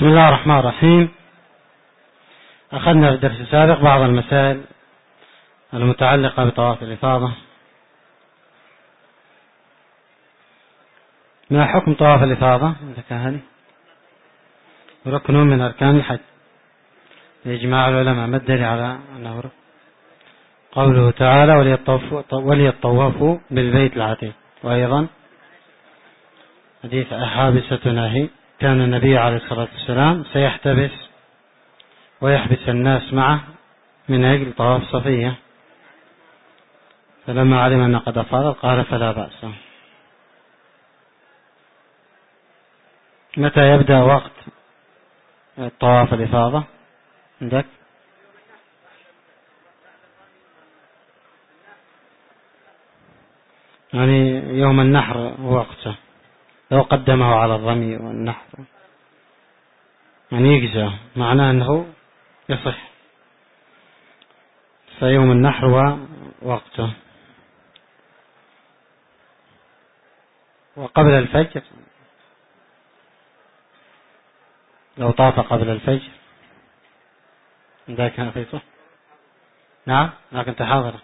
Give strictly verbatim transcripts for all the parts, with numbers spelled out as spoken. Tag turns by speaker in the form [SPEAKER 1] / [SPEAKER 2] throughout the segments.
[SPEAKER 1] بسم الله الرحمن الرحيم. أخذنا في الدرس السابق بعض المسائل المتعلقة بطواف الإفاضة. ما حكم طواف الإفاضة؟ هل ركن من أركان الحج لإجماع العلماء؟ ما الدليل على أنه ركن؟ قوله تعالى وليطوفوا بالبيت العتيق. وأيضا حديث أحابسة ناهي كان النبي عليه الصلاة والسلام سيحتبس ويحبس الناس معه من أجل طواف صفية، فلما علم أن قد أفاض قال فلا بأس. متى يبدأ وقت طواف الإفاضة عندك؟ يعني يوم النحر وقته، لو قدمه على الرمي والنحر يعني يجزى، معناه أنه يصح، فيوم النحر ووقته. وقبل الفجر لو طاف قبل الفجر ذاك نفيته. نعم لكن تحاضر.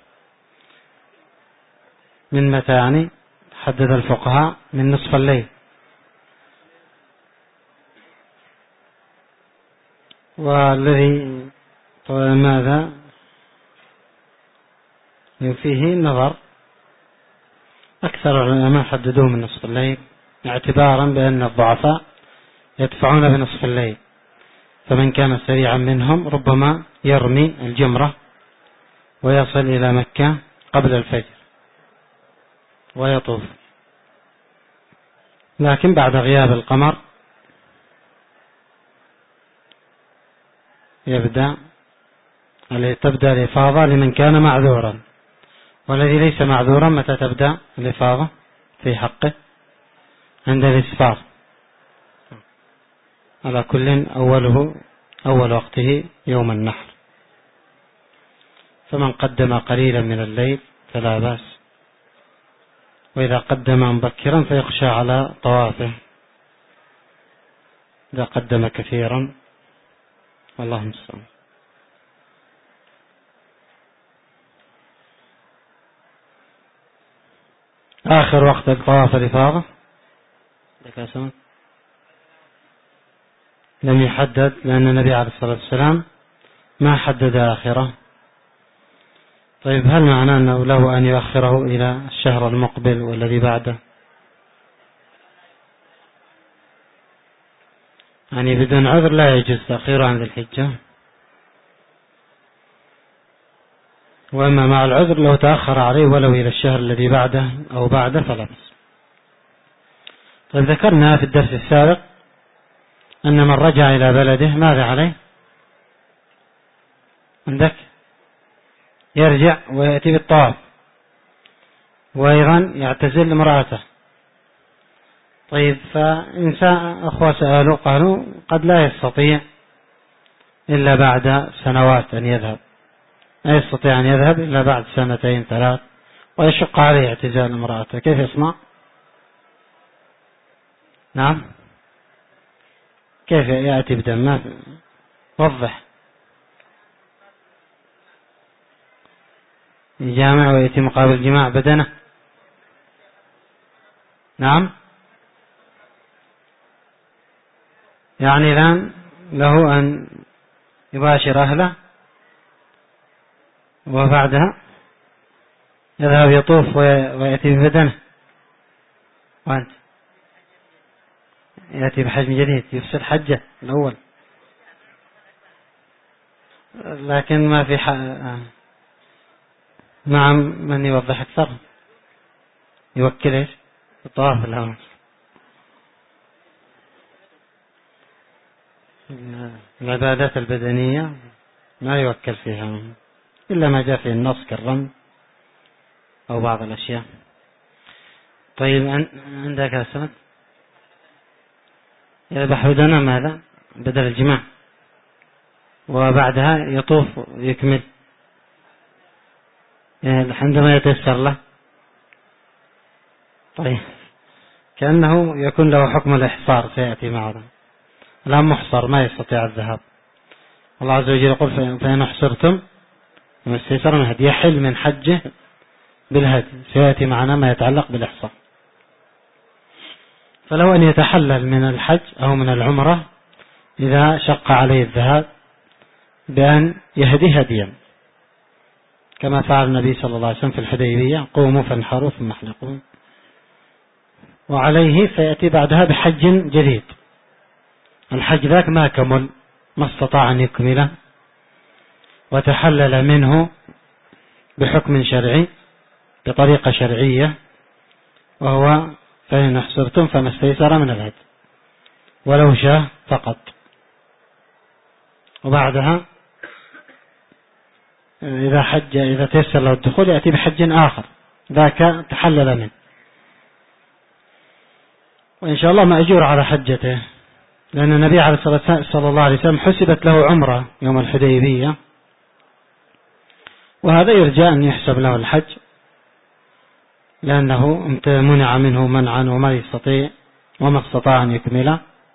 [SPEAKER 1] من متى يعني؟ حدد الفقهاء من نصف الليل. والذي ماذا فيه نظر، أكثر العلماء حددوه من نصف الليل اعتبارا بأن الضعفاء يدفعون بنصف الليل، فمن كان سريعا منهم ربما يرمي الجمرة ويصل إلى مكة قبل الفجر ويطوف، لكن بعد غياب القمر يبدأ تبدأ الإفاضة لمن كان معذورا، والذي ليس معذورا متى تبدأ الإفاضة في حقه؟ عند الإسفار. على كل أوله أول وقته يوم النحر، فمن قدم قليلا من الليل فلا بأس، وإذا قدم مبكرا فيخشى على طوافه إذا قدم كثيرا، والله المستعان. آخر وقت الطواف الإفاضة لم يحدد، لأن النبي عليه الصلاة والسلام ما حدد آخره. طيب هل معناه أنه له أن يؤخره إلى الشهر المقبل والذي بعده؟ يعني بدون عذر لا يجوز تأخيره عن ذي الحجة، وأما مع العذر لو تأخر عليه ولو إلى الشهر الذي بعده أو بعده فلا بأس. طيب ذكرنا في الدرس السابق أن من رجع إلى بلده ماذا عليه؟ عندك يرجع ويأتي بالطواف، وأيضا يعتزل امرأته. طيب فإنسان أخوة سألوا قالوا قد لا يستطيع إلا بعد سنوات أن يذهب، لا يستطيع أن يذهب إلا بعد سنتين ثلاث، ويشق عليه اعتزال امرأته، كيف يصنع؟ نعم كيف يأتي بدم؟ ما وضح. يجامع ويأتي مقابل الجماع بدنه. نعم يعني الآن له أن يباشر أهله وبعدها يذهب يطوف ويأتي ببدنه، وأنت يأتي بحجم جديد يفسد حجه الأول، لكن ما في حق. نعم من يوضح أكثر يوكل إيش الطواف الأول. العبادات البدنية ما يوكل فيها إلا ما جاء في النص كالرمي أو بعض الأشياء. طيب عندك يا سند يذبح بدنه ماذا بدل الجماع، وبعدها يطوف يكمل عندما يتيسر له. طيب كأنه يكون له حكم الإحصار سيأتي معنا. لا محصر ما يستطيع الذهاب. الله عز وجل يقول فإن أحصرتم فما استيسر من الهدي، يحل من حجه بالهدي. سيأتي معنا ما يتعلق بالإحصار. فلو أن يتحلل من الحج أو من العمرة إذا شق عليه الذهاب بأن يهدي هديا كما فعل النبي صلى الله عليه وسلم في الحديبية، قوموا فانحروا ثم احلقوا، وعليه فيأتي بعدها بحج جديد. الحج ذاك ما كمل، ما استطاع أن يكمله، وتحلل منه بحكم شرعي بطريقة شرعية، وهو فإن أحصرتم فما استيسر من الهدي ولو شاء فقط. وبعدها إذا حج إذا تيسر له الدخول يأتي بحج آخر ذاك تحلل منه، وإن شاء الله مأجور على حجته، لأن النبي عليه الصلاة صلى الله عليه وسلم حسبت له عمرة يوم الحديبية، وهذا يرجى أن يحسب له الحج لأنه منع منه منعا وما يستطيع وما استطاع أن يكمله،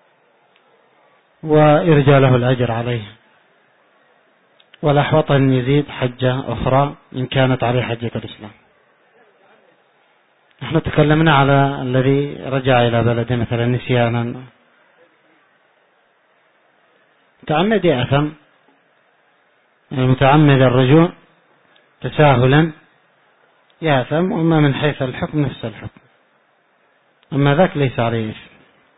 [SPEAKER 1] ويرجى له الأجر عليه. والأحوط أن يزيد حجة أخرى إن كانت عليه حجة الإسلام. نحن تكلمنا على الذي رجع إلى بلده مثلا نسيانا، متعمد يأثم، المتعمد الرجوع تساهلا يأثم، وما من حيث الحكم نفس الحكم، أما ذاك ليس عليه إثم.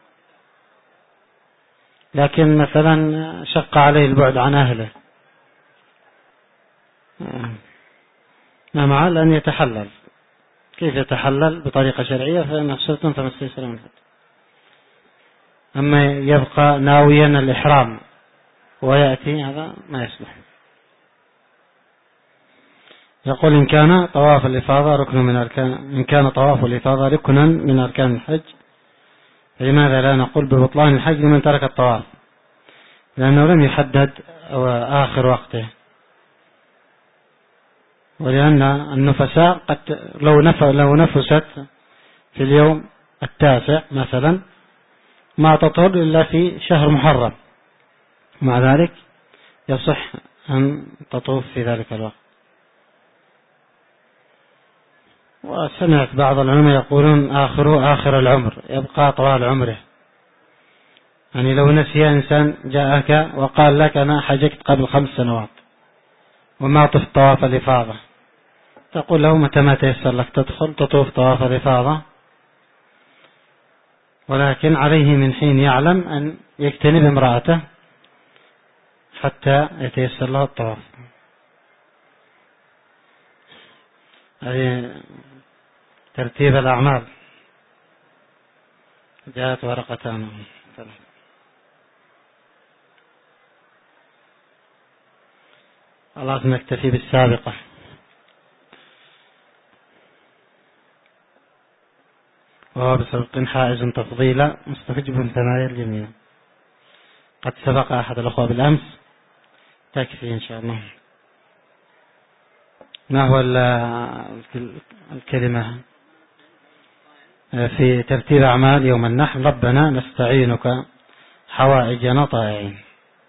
[SPEAKER 1] لكن مثلا شق عليه البعد عن أهله، ما معه لأن يتحلل. كيف يتحلل؟ بطريقة شرعية، فإن أحصرتم فما استيسر من الهدي. أما يبقى ناويا الإحرام ويأتي، هذا ما يصلح. يقول إن كان طواف الإفاضة ركن من أركان إن كان طواف الإفاضة ركنا من أركان الحج، لماذا لا نقول ببطلان الحج لمن ترك الطواف؟ لأنه لم يحدد آخر وقته، ولأن النفساء قد لو نف لو نفست في اليوم التاسع مثلا ما تطهر إلا في شهر محرم، مع ذلك يصح أن تطوف في ذلك الوقت. وسمعت بعض العلماء يقولون آخره آخر العمر، يبقى طوال عمره. يعني لو نسي إنسان جاءك وقال لك أنا حججت قبل خمس سنوات وما طفت طواف الإفاضة، تقول له متى ما تيسر لك تدخل تطوف طواف الإفاضة، ولكن عليه من حين يعلم أن يجتنب امرأته حتى يتيسر له الطواف. هذه ترتيب الأعمال. جاءت ورقتان. خلاص نكتفي بالسابقة. وهو بسبق حائز تفضيلا مستفجب ثنايا الجميع. قد سبق أحد الأخوة بالأمس، تكفي إن شاء الله. ما هو الكلمة في ترتيب أعمال يوم النحر؟ ربنا نستعينك حوائجنا طائعين.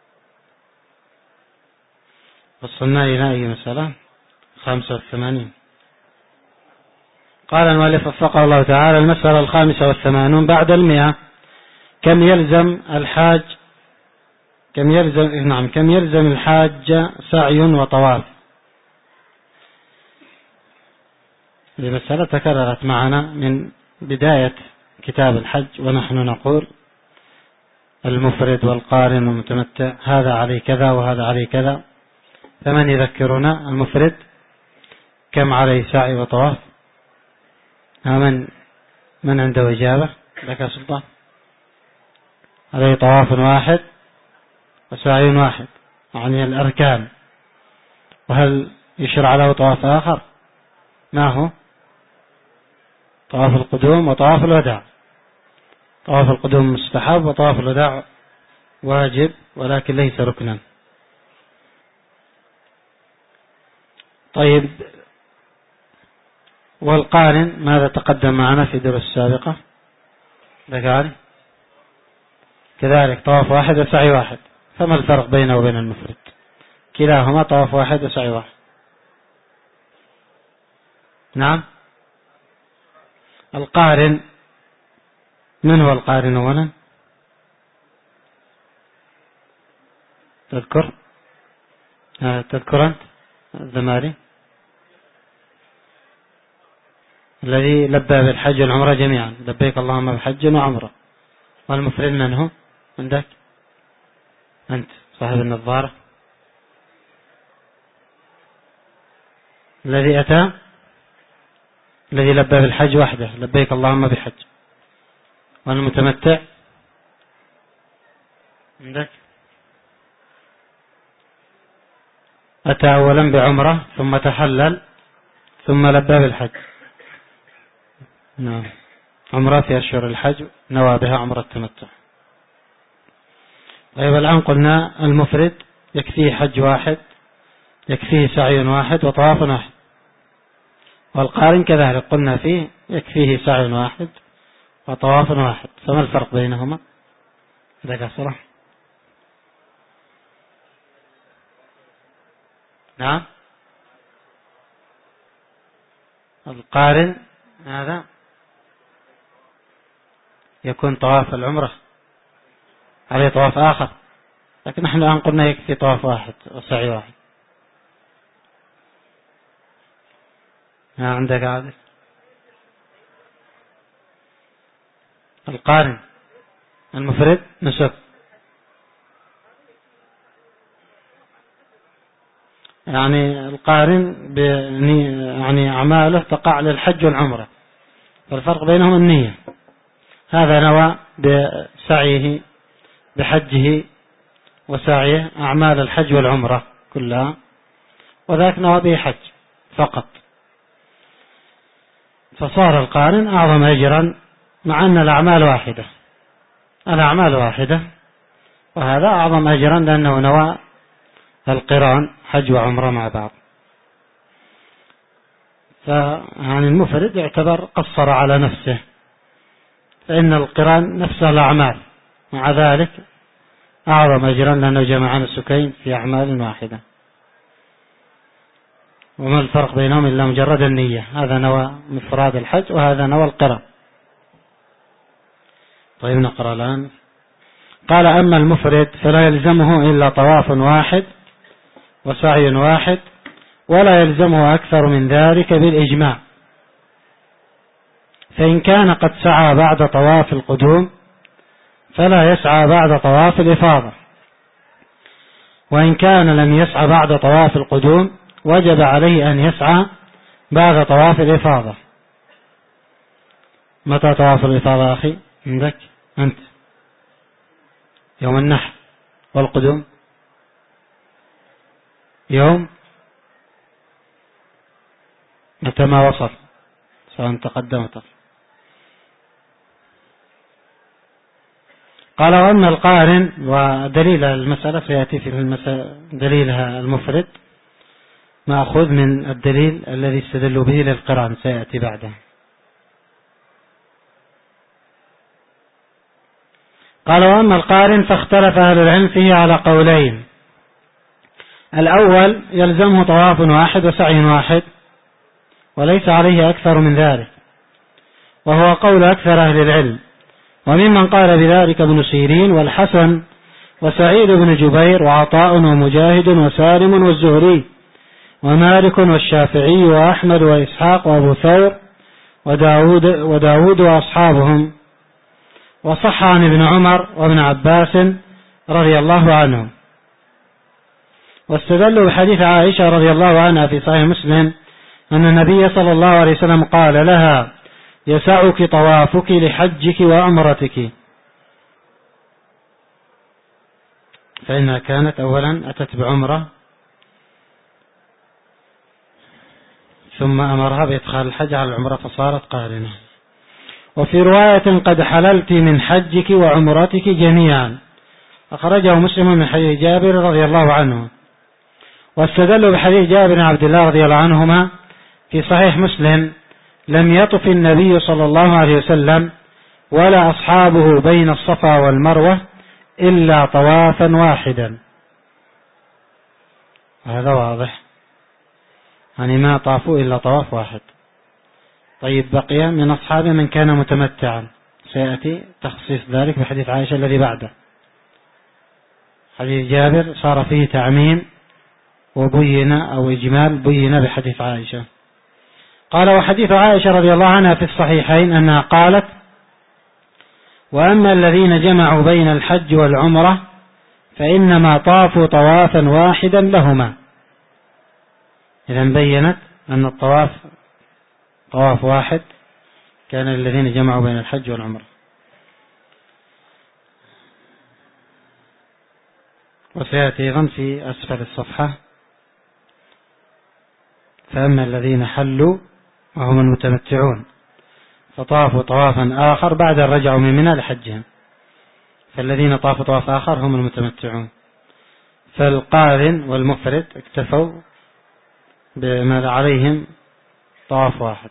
[SPEAKER 1] وصلنا إلى أي مسألة؟ خمسة وثمانين. قال المؤلف وفقه الله تعالى: المسألة الخامسة والثمانون بعد المئة. كم يلزم الحاج كم يلزم نعم كم يلزم الحاج سعي وطواف؟ هذه مسألة تكررت معنا من بداية كتاب الحج، ونحن نقول المفرد والقارن والمتمتع هذا عليه كذا وهذا عليه كذا. فمن يذكرنا المفرد كم عليه سعي وطواف؟ من من عنده إجابة؟ لك يا سلطان. عليه طواف واحد وسعي واحد، يعني الأركان. وهل يشرع له طواف آخر؟ ما هو؟ طواف القدوم وطواف الوداع. طواف القدوم مستحب وطواف الوداع واجب ولكن ليس ركنا. طيب، والقارن ماذا تقدم معنا في الدروس السابقة؟ ذكري كذلك طواف واحد وسعي واحد، فما الفرق بينه وبين المفرد؟ كلاهما طواف واحد وسعي واحد. نعم. القارن، من هو القارن أولا؟ تذكر آه تذكر أنت الزماري الذي لبى بالحج والعمرة جميعا، لبيك اللهم بحج وعمرة. والمفرد من هو عندك؟ أنت صاحب النظارة الذي أتى الذي لبى بالحج وحده، لبيك اللهم بحج. والمتمتع عندك؟ أتى أولا بعمرة ثم تحلل ثم لبى بالحج. نعم، عمرة في أشهر الحج نوى بها عمرة التمتع. طيب الآن قلنا المفرد يكفيه حج واحد، يكفيه سعي واحد وطواف واحد. والقارن كذلك قلنا فيه يكفيه سعي واحد وطواف واحد، فما الفرق بينهما؟ ذاك صراحة. نعم. القارن هذا يكون طواف العمرة عليه طواف آخر، لكن نحن الآن قلنا يكفي طواف واحد وسعي واحد. ما عندك عادة؟ القارن المفرد نسك، يعني القارن يعني أعماله تقع للحج والعمرة، فالفرق بينهم النية. هذا نوى بسعيه بحجه وسعيه أعمال الحج والعمرة كلها، وذاك نوى به حج فقط، فصار القارن أعظم أجرا مع أن الأعمال واحدة، الأعمال واحدة، وهذا أعظم أجرا لأنه نوى القران حج وعمرة مع بعض. فيعني المفرد يعتبر قصر على نفسه، فإن القران نفس الأعمال، مع ذلك أعظم أجرا لأنه جمع النسكين في أعمال واحدة. وما الفرق بينهم إلا مجرد النية، هذا نوى مفراد الحج وهذا نوى القران. طيب نقرأ الآن. قال: أما المفرد فلا يلزمه إلا طواف واحد وسعي واحد، ولا يلزمه أكثر من ذلك بالإجماع، فإن كان قد سعى بعد طواف القدوم فلا يسعى بعد طواف الإفاضة، وإن كان لم يسعى بعد طواف القدوم وجب عليه أن يسعى بعد طواف الإفاضة. متى طواف الإفاضة أخي عندك أنت؟ يوم النحر. والقدوم يوم متى ما وصل، سواء تقدم وتأخر. قال: وأما القارن، ودليل المسألة سيأتي في المسألة دليلها المفرد مأخوذ من الدليل الذي استدلوا به للقران، سيأتي بعده. قال: وأما القارن فاختلف أهل العلم فيه على قولين: الأول يلزمه طواف واحد وسعي واحد وليس عليه أكثر من ذلك، وهو قول أكثر أهل العلم، وممن قال بذلك ابن سيرين والحسن وسعيد بن جبير وعطاء ومجاهد وسالم والزهري ومالك والشافعي وأحمد وإسحاق وأبو ثور وداود, وداود وأصحابهم، وصح عن ابن عمر وابن عباس رضي الله عنهم. واستدلوا بحديث عائشة رضي الله عنها في صحيح مسلم أن النبي صلى الله عليه وسلم قال لها: يسعك طوافك لحجك وعمرتك، فإنها كانت أولا أتت بعمرة ثم أمرها بإدخال الحج على العمرة فصارت قارنة. وفي رواية: قد حللت من حجك وعمرتك جميعا، أخرجه مسلم من حديث جابر رضي الله عنه. واستدلوا بحديث جابر بن عبد الله رضي الله عنهما في صحيح مسلم: لم يطف النبي صلى الله عليه وسلم ولا أصحابه بين الصفا والمروة إلا طوافا واحدا. هذا واضح، يعني ما طافوا إلا طواف واحد. طيب بقي من أصحابه من كان متمتعا، سيأتي تخصيص ذلك بحديث عائشة الذي بعده. حديث جابر صار فيه تعميم وبين أو إجمال بين بحديث عائشة. قال: وحديث عائشة رضي الله عنها في الصحيحين أنها قالت: وأما الذين جمعوا بين الحج والعمرة فإنما طافوا طوافا واحدا لهما. إذن بينت أن الطواف طواف واحد كان الذين جمعوا بين الحج والعمرة. وسيأتي أيضا في أسفل الصفحة: فأما الذين حلوا وهم المتمتعون فطافوا طوافا آخر بعد أن رجعوا من منى لحجهم. فالذين طافوا طواف آخر هم المتمتعون، فالقارن والمفرد اكتفوا بما عليهم طواف واحد.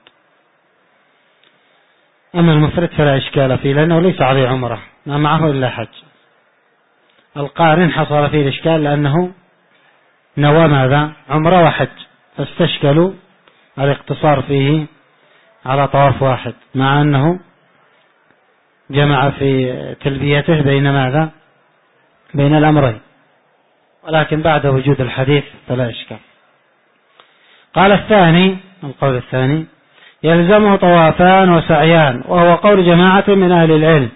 [SPEAKER 1] أما المفرد فلا إشكال فيه لأنه ليس عليه عمره، ما معه إلا حج. القارن حصل فيه الإشكال لأنه نوى ماذا؟ عمره وحج، فاستشكلوا الاقتصار فيه على طواف واحد، مع أنه جمع في تلبيته بين ماذا؟ بين الأمرين، ولكن بعد وجود الحديث فلا إشكال. قال الثاني، القول الثاني: يلزمه طوافان وسعيان، وهو قول جماعة من أهل العلم،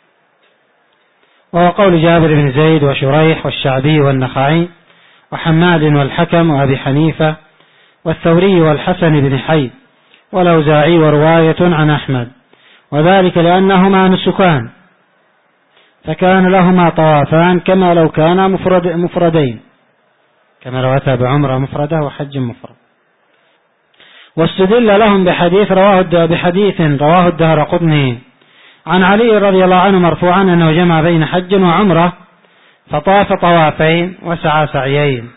[SPEAKER 1] وهو قول جابر بن زيد وشريح والشعبي والنخعي وحماد والحكم وأبي حنيفة والثوري والحسن بن حي والأوزاعي ورواية عن أحمد، وذلك لأنهما نسكان، فكان لهما طوافان كما لو كانا مفرد مفردين، كما لو أتى بعمرة مفردة وحج مفرد. واستدل لهم بحديث رواه بحديث رواه الدارقطني عن علي رضي الله عنه مرفوعا أنه جمع بين حج وعمرة فطاف طوافين وسعى سعيين.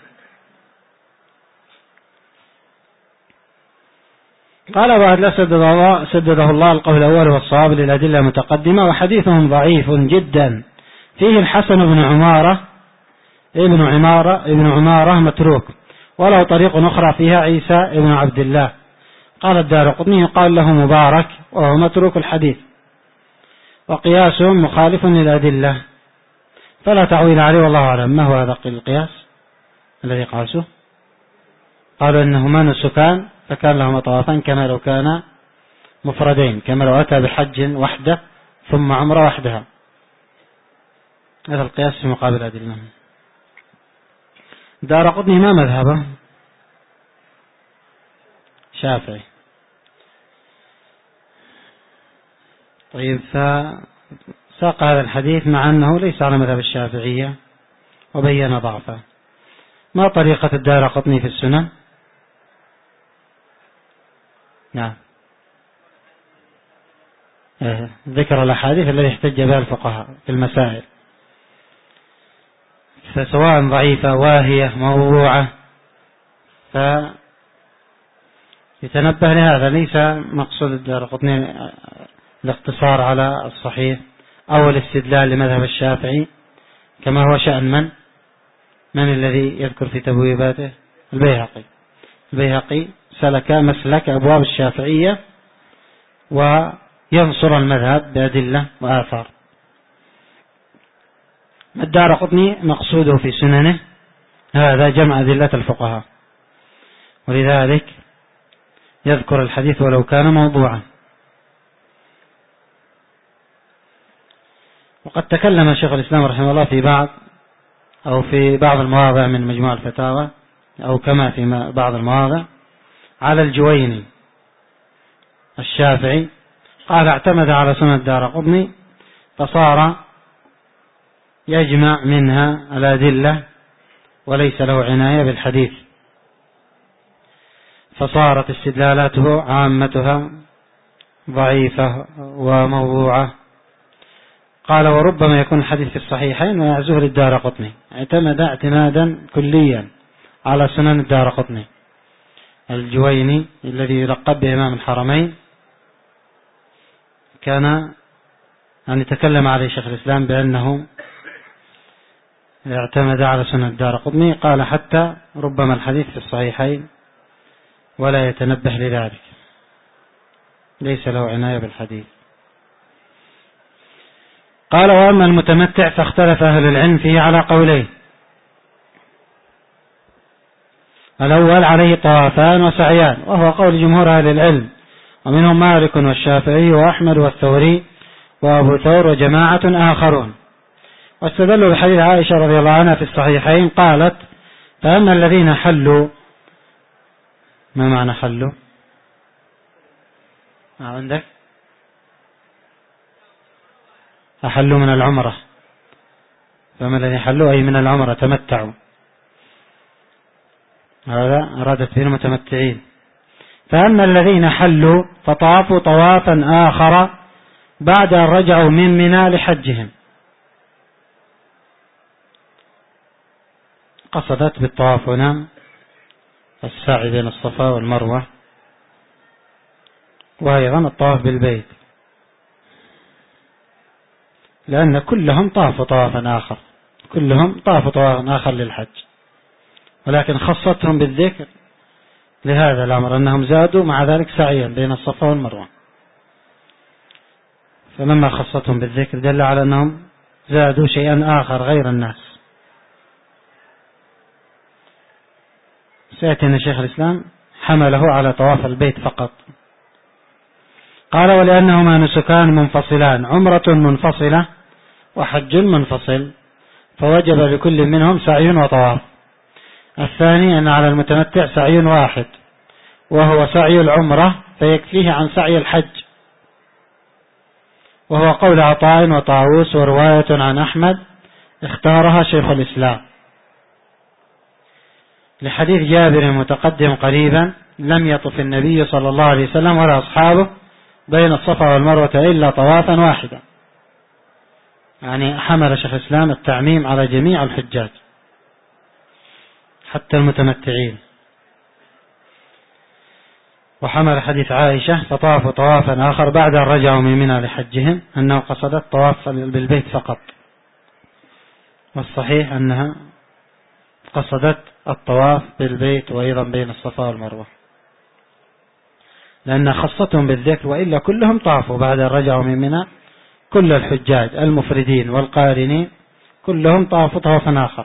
[SPEAKER 1] قال بعد: سدده الله, سدده الله القول الأول والصواب للأدلة المتقدمة، وحديثهم ضعيف جدا، فيه الحسن بن عمارة ابن عمارة ابن عمارة متروك، وله طريق أخرى فيها عيسى ابن عبد الله. قال الدارقطني: قال له مبارك وهو متروك الحديث، وقياسهم مخالف للأدلة فلا تعويل عليه والله أعلم. ما هو هذا القياس الذي قاسوه؟ قالوا إنهما نسكان فكان لهما طوافان كما لو كان مفردين، كما لو أتى بحج وحده ثم عمره وحدها. هذا القياس في مقابل الأدلة. دارقطني ما مذهبه؟ شافعي. طيب، فساق هذا الحديث مع أنه ليس على مذهب الشافعية وبين ضعفه. ما طريقة الدارقطني في السنن؟ نعم، ذكر الأحاديث التي احتج بها الفقهاء في المسائل، فسواء ضعيفة واهية موضوعة، فيتنبه لهذا. ليس مقصود الدارقطني الاقتصار على الصحيح أو الاستدلال لمذهب الشافعي كما هو شأن من من الذي يذكر في تبويباته؟ البيهقي. البيهقي سلك مسلك أبواب الشافعية وينصر المذهب بأدلة وآثار. الدارقطني مقصوده في سننه هذا جمع أدلة الفقهاء، ولذلك يذكر الحديث ولو كان موضوعا. وقد تكلم شيخ الإسلام رحمه الله في بعض أو في بعض المواضع من مجموع الفتاوى، أو كما في بعض المواضع، على الجويني الشافعي. قال: اعتمد على سنة الدارقطني فصار يجمع منها الأدلة وليس له عناية بالحديث، فصارت استدلالاته عامتها ضعيفة وموضوعة. قال: وربما يكون الحديث في الصحيحين ويعزوه للدارقطني. اعتمد اعتمادا كليا على سنن الدارقطني. الجويني الذي يلقب بإمام الحرمين كان أن يتكلم عليه شيخ الإسلام بأنه اعتمد على سنة الدارقطني قال حتى ربما الحديث في الصحيحين ولا يتنبه لذلك، ليس له عناية بالحديث. قال وأما المتمتع فاختلف أهل العلم فيه على قولين: الأول عليه طوافان وسعيان، وهو قول جمهور أهل العلم، ومنهم مالك والشافعي وأحمد والثوري وأبو ثور وجماعة آخرون، واستدلوا بحديث عائشة رضي الله عنها في الصحيحين قالت: فأما الذين حلوا. ما معنى حلوا؟ ما عندك؟ أحلوا من العمرة، فأما الذين حلوا أي من العمرة تمتعوا، هذا أرادت به المتمتعين. فأما الذين حلوا فطافوا طوافا آخر بعد أن رجعوا من منى لحجهم. قصدت بالطواف هنا السعي بين الصفا والمروة، وأيضا الطواف بالبيت، لأن كلهم طافوا طوافا آخر، كلهم طافوا طوافا آخر للحج، ولكن خصتهم بالذكر لهذا الأمر أنهم زادوا مع ذلك سعيا بين الصفا والمروة، فلما خصتهم بالذكر دل على أنهم زادوا شيئا آخر غير الناس. سيأتي أن شيخ الإسلام حمله على طواف البيت فقط. قال: ولأنهما نسكان منفصلان، عمرة منفصلة وحج منفصل، فوجب لكل منهم سعي وطواف. الثاني أن على المتمتع سعي واحد وهو سعي العمرة، فيكفيه عن سعي الحج، وهو قول عطاء وطاووس ورواية عن أحمد اختارها شيخ الإسلام، لحديث جابر المتقدم قريبا: لم يطف النبي صلى الله عليه وسلم ولا أصحابه بين الصفا والمروة إلا طوافا واحدا، يعني حمل شيخ الإسلام التعميم على جميع الحجاج حتى المتمتعين. وحمل حديث عائشة فطافوا طوافا آخر بعد أن رجعوا من منى لحجهم أنه قصدت طواف بالبيت فقط، والصحيح أنها قصدت الطواف بالبيت وأيضا بين الصفا والمروة، لأن خصتهم بالذكر، وإلا كلهم طافوا بعد أن رجعوا من منى، كل الحجاج المفردين والقارنين كلهم طافوا طوافا آخر،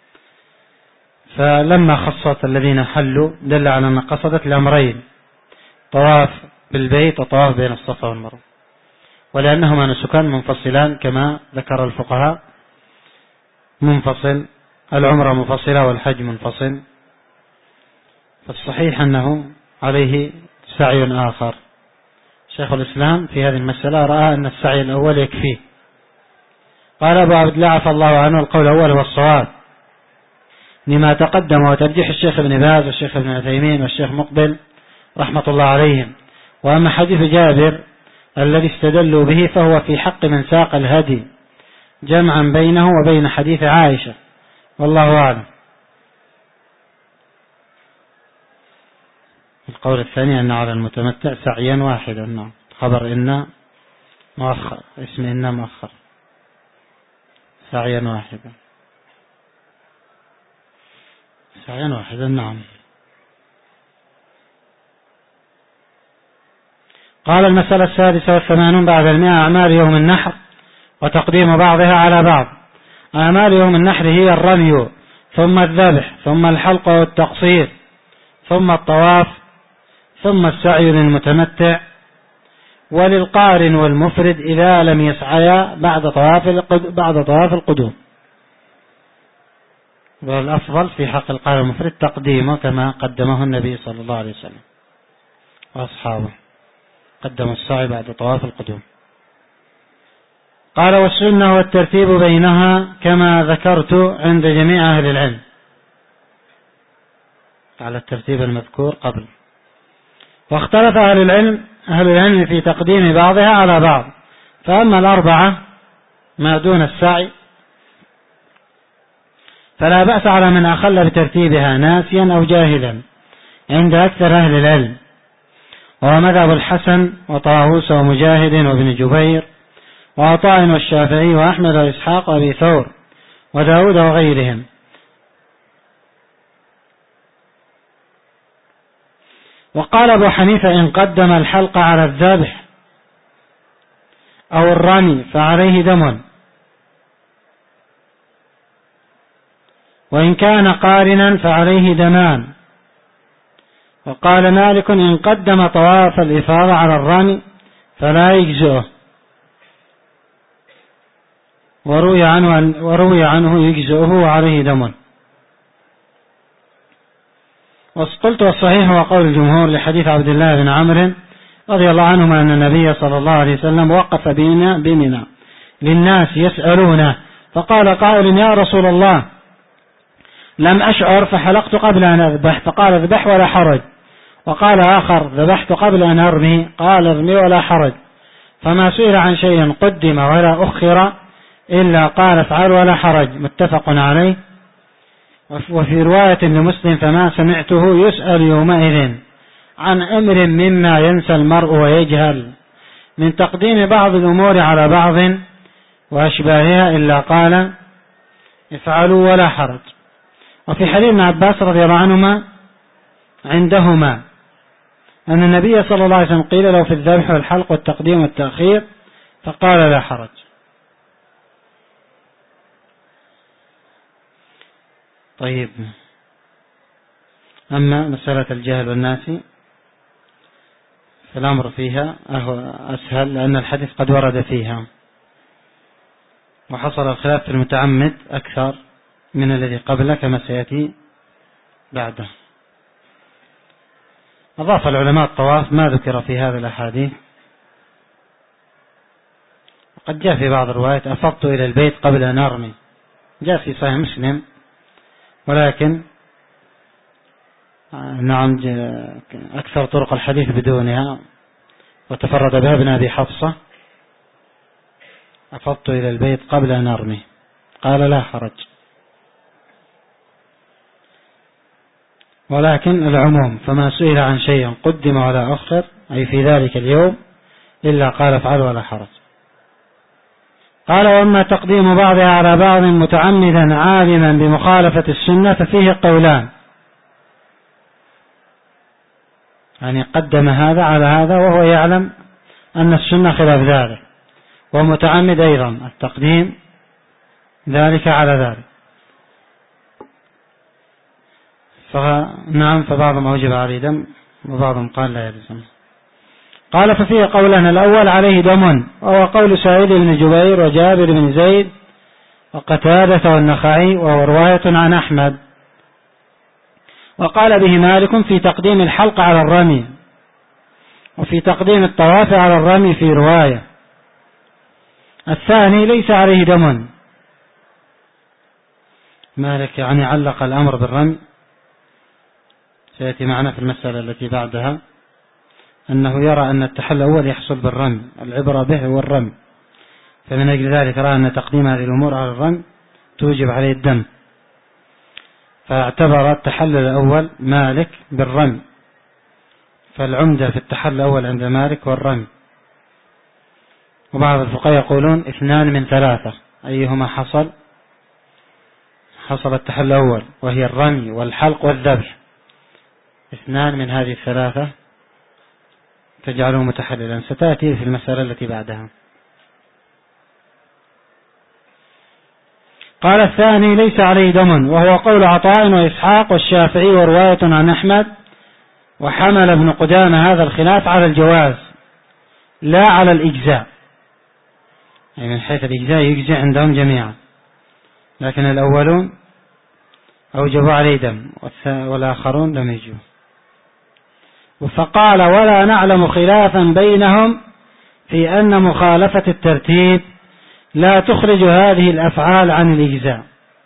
[SPEAKER 1] فلما خصت الذين حلوا دل على أن قصدت الأمرين: طواف بالبيت وطواف بين الصفا والمروة، ولأنهما نسكان منفصلان كما ذكر الفقهاء، منفصل، العمرة منفصلة والحج منفصل، فالصحيح أنه عليه سعي آخر. شيخ الإسلام في هذه المسألة رأى أن السعي الأول يكفيه. قال أبو عبد الله عفى الله عنه: القول الأول هو الصواب لما تقدم، وترجيح الشيخ ابن باز والشيخ ابن عثيمين والشيخ مقبل رحمة الله عليهم. وأما حديث جابر الذي استدلوا به فهو في حق من ساق الهدي، جمعا بينه وبين حديث عائشة، والله أعلم. القول الثاني أن على المتمتع سعيا واحدا، خبر إن مؤخر، اسم إن مؤخر، سعيا واحدا، سعيا واحدا. نعم. قال: المسألة السادسة والثمانون بعد المئة: أعمال يوم النحر وتقديم بعضها على بعض. أعمال يوم النحر هي الرمي، ثم الذبح، ثم الحلق والتقصير، ثم الطواف، ثم السعي للمتمتع وللقارن والمفرد إذا لم يسعيا بعد طواف بعد طواف القدوم. والأفضل في حق القارن والمفرد تقديمه كما قدمه النبي صلى الله عليه وسلم وأصحابه، قدموا السعي بعد طواف القدوم. قال: والسنة والترتيب بينها كما ذكرت عند جميع أهل العلم، على الترتيب المذكور قبل. واختلف أهل العلم أهل العلم في تقديم بعضها على بعض، فأما الأربعة ما دون السعي فلا بأس على من أخل بترتيبها ناسيا أو جاهلا عند أكثر أهل العلم، وهو مذهب الحسن وطاووس ومجاهد وابن جبير وعطاء والشافعي وأحمد وإسحاق وأبي ثور وداود وغيرهم. وقال أبو حنيفة إن قدم الحلق على الذبح أو الرمي فعليه دم، وإن كان قارنا فعليه دمان. وقال مالك إن قدم طواف الإفاضة على الرمي فلا يجزئه، وروي عنه, وروي عنه يجزئه وعليه دم. وقلت والصحيح وقول الجمهور لحديث عبد الله بن عمرو رضي الله عنهما أن النبي صلى الله عليه وسلم وقف بمنى للناس يسألونه، فقال قائل يا رسول الله لم أشعر فحلقت قبل أن أذبح، فقال اذبح ولا حرج. وقال آخر ذبحت قبل أن أرمي، قال ارمي ولا حرج. فما سئل عن شيء قدم ولا أخر إلا قال افعل ولا حرج، متفق عليه. وفي رواية لمسلم فما سمعته يسأل يومئذ عن أمر مما ينسى المرء ويجهل من تقديم بعض الأمور على بعض وأشباهها إلا قال افعلوا ولا حرج. وفي حديث ابن عباس رضي الله عنهما عندهما أن النبي صلى الله عليه وسلم قيل له في الذبح والحلق والتقديم والتأخير فقال لا حرج. طيب، أما مسألة الجهل والناس فالأمر فيها أسهل لأن الحديث قد ورد فيها، وحصل الخلاف في المتعمد أكثر من الذي قبله كما سيأتي بعده. أضاف العلماء الطواف ما ذكر في هذا الأحاديث، وقد جاء في بعض الروايات أفضت إلى البيت قبل أن أرمي، جاء في صحيح مسلم، ولكن نعم أكثر طرق الحديث بدونها، وتفرد بها ابن أبي حفصة أفضت إلى البيت قبل أن أرمي، قال لا حرج. ولكن العموم فما سئل عن شيء قدم ولا أخر أي في ذلك اليوم إلا قال افعل ولا حرج. قال وأما تقديم بعضها على بعض متعمدا عالما بمخالفة السنة ففيه قولان، يعني قدم هذا على هذا وهو يعلم أن السنة خلاف ذلك، ومتعمد أيضا التقديم ذلك على ذلك. فنعم فبعضهم أوجب عليه دم وبعضهم قال لا يلزم. قال ففيه قولان، الأول عليه دم وهو قول سعيد بن جبير وجابر بن زيد وقتادة والنخعي، وهو رواية عن أحمد. وقال به مالك في تقديم الحلق على الرمي، وفي تقديم الطواف على الرمي في رواية. الثاني ليس عليه دم، مالك يعني علق الأمر بالرمي، سيأتي معنا في المسألة التي بعدها أنه يرى أن التحلل الأول يحصل بالرمي، العبرة به هو الرمي، فمن أجل ذلك رأى أن تقديم هذه الأمور على الرمي توجب عليه الدم، فاعتبر التحلل الأول مالك بالرمي، فالعمدة في التحلل الأول عند مالك والرمي. وبعض الفقهاء يقولون اثنان من ثلاثة أيهما حصل حصل التحلل الأول، وهي الرمي والحلق والذبح، اثنان من هذه الثلاثة تجعله متحللا، ستأتي في المسألة التي بعدها. قال الثاني ليس عليه دم وهو قول عطاء وإسحاق والشافعي ورواية عن أحمد، وحمل ابن قدامة هذا الخلاف على الجواز لا على الإجزاء، يعني من حيث الإجزاء يجزي عندهم جميعا، لكن الأولون أوجبوا عليه دم والآخرون لم يجوا. فقال ولا نعلم خلافا بينهم في أن مخالفة الترتيب لا تخرج هذه الأفعال عن الإجزاء.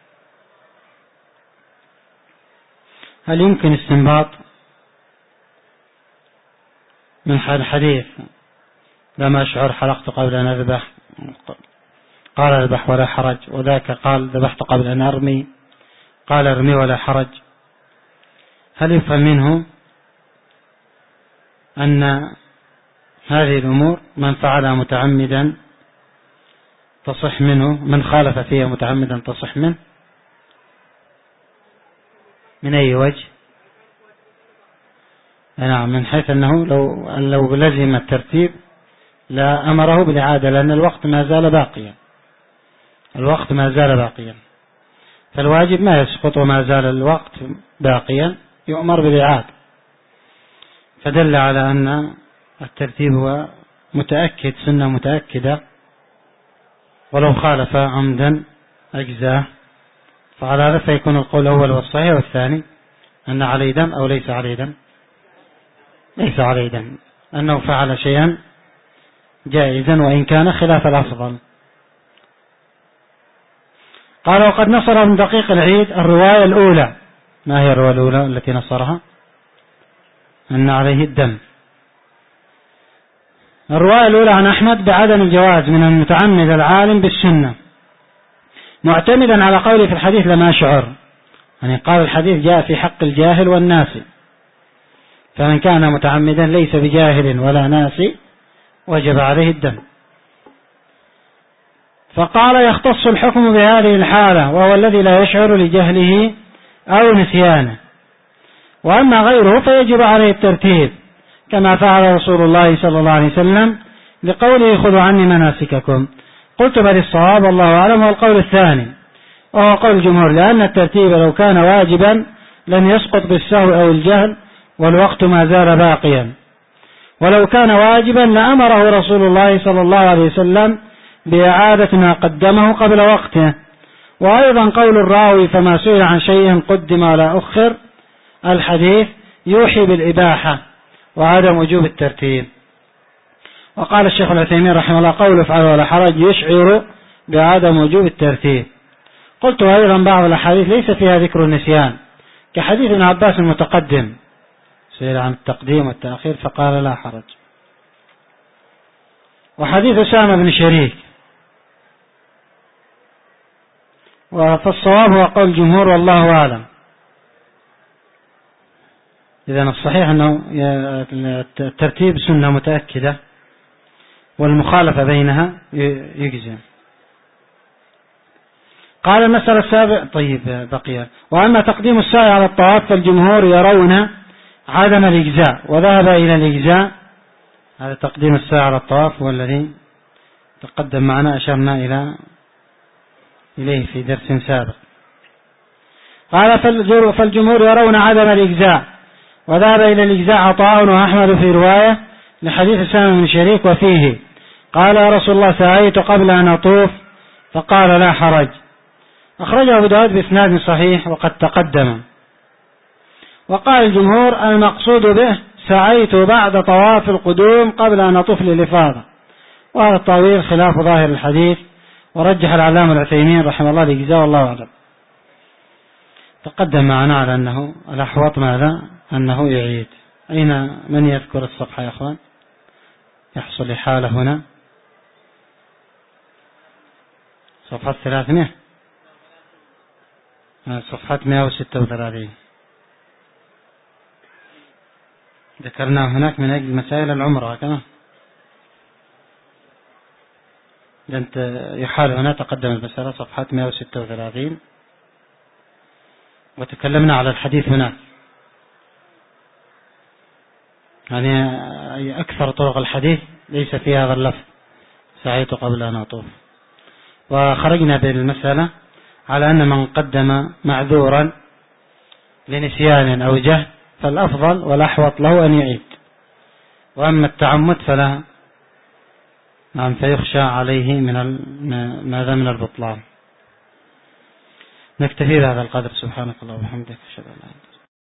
[SPEAKER 1] هل يمكن استنباط من الحديث لما أشعر حلقت قبل أن أذبح قال اذبح ولا حرج، وذاك قال ذبحت قبل أن أرمي قال ارمي ولا حرج، هل يفهم منه أن هذه الأمور من فعلها متعمدا تصح منه، من خالف فيها متعمدا تصح منه من أي وجه؟ نعم، من حيث أنه لو, لو لزم الترتيب لا أمره بالإعادة، لأن الوقت ما زال باقيا، الوقت ما زال باقيا، فالواجب ما يسقط وما زال الوقت باقيا يؤمر بالإعادة، فدل على أن الترتيب هو متأكد، سنة متأكدة، ولو خالف عمدا أجزاه. فعلى هذا فيكون القول الأول والصحيح، والثاني أن عليه دم أو ليس عليه دم، ليس عليه دم، أنه فعل شيئا جائزا وإن كان خلاف الأفضل. قال وقد نصر ابن دقيق العيد الرواية الأولى. ما هي الرواية الأولى التي نصرها؟ أن عليه الدم. الرواية الأولى عن أحمد بعدم الجواز من المتعمد العالم بالسنة، معتمدا على قوله في الحديث لما أشعر، يعني قال الحديث جاء في حق الجاهل والناس، فمن كان متعمدا ليس بجاهل ولا ناس وجب عليه الدم. فقال يختص الحكم بهذه الحالة، وهو الذي لا يشعر لجهله أو نسيانه، وأما غيره فيجب عليه الترتيب كما فعل رسول الله صلى الله عليه وسلم لقوله خذوا عني مناسككم. قلت بل الصواب الله أعلم هو القول الثاني، وهو قول الجمهور، لأن الترتيب لو كان واجبا لم يسقط بالسهو أو الجهل والوقت ما زال باقيا، ولو كان واجبا لأمره رسول الله صلى الله عليه وسلم بإعادة ما قدمه قبل وقته. وأيضا قول الراوي فما سئل عن شيء قدم ولا أخر الحديث يوحي بالإباحة وعدم وجوب الترتيب. وقال الشيخ العثيمين رحمه الله قول افعل ولا حرج يشعر بعدم وجوب الترتيب. قلت أيضا بعض الأحاديث ليس فيها ذكر النسيان، كحديث ابن عباس المتقدم سئل عن التقديم والتأخير فقال لا حرج، وحديث أسامة بن شريك. فالصواب هو قول الجمهور والله أعلم. إذن الصحيح أنه الترتيب سنة متأكدة والمخالفة بينها يجزم. قال المسألة السابعة. طيب بقي. وأما تقديم السعي على الطواف فالجمهور يرون عدم الإجزاء وذهب إلى الإجزاء. هذا تقديم السعي على الطواف والذي تقدم معنا أشرنا إلى إليه في درس سابق. قال فالجمهور يرون عدم الإجزاء وذهب إلى الإجزاء عطاء وأحمد في رواية لحديث أسامة بن شريك وفيه قال يا رسول الله سعيت قبل أن أطوف فقال لا حرج. أخرجه أبو داود بإسناد صحيح وقد تقدم. وقال الجمهور المقصود به سعيت بعد طواف القدوم قبل أن أطوف للإفاضة، وهذا الطويل خلاف ظاهر الحديث، ورجح العلامة العثيمين رحمه الله الإجزاء والله أعلم. تقدم معنا على أنه الأحوط ماذا؟ أنه يعيد. أين من يذكر الصفحة يا أخوان؟ يحصل حالة هنا صفحة ثلاثمائة، صفحة مائة وستة وثلاثين ذكرناه هناك من أجل مسائل العمرة كما لأنت يحال هنا. تقدم المسألة صفحة مائة وستة وثلاثين وتكلمنا على الحديث هناك، يعني أكثر طرق الحديث ليس فيها هذا اللفظ سعيت قبل أن أطوف. وخرجنا بالمسألة على أن من قدم معذورا لنسيان أو جهل فالأفضل والأحوط له أن يعيد، وأما التعمد فلا نعم فيخشى عليه من ماذا من البطلان. نكتفي بهذا القدر. سبحانك اللهم وبحمدك أشهد أن لا إله إلا أنت.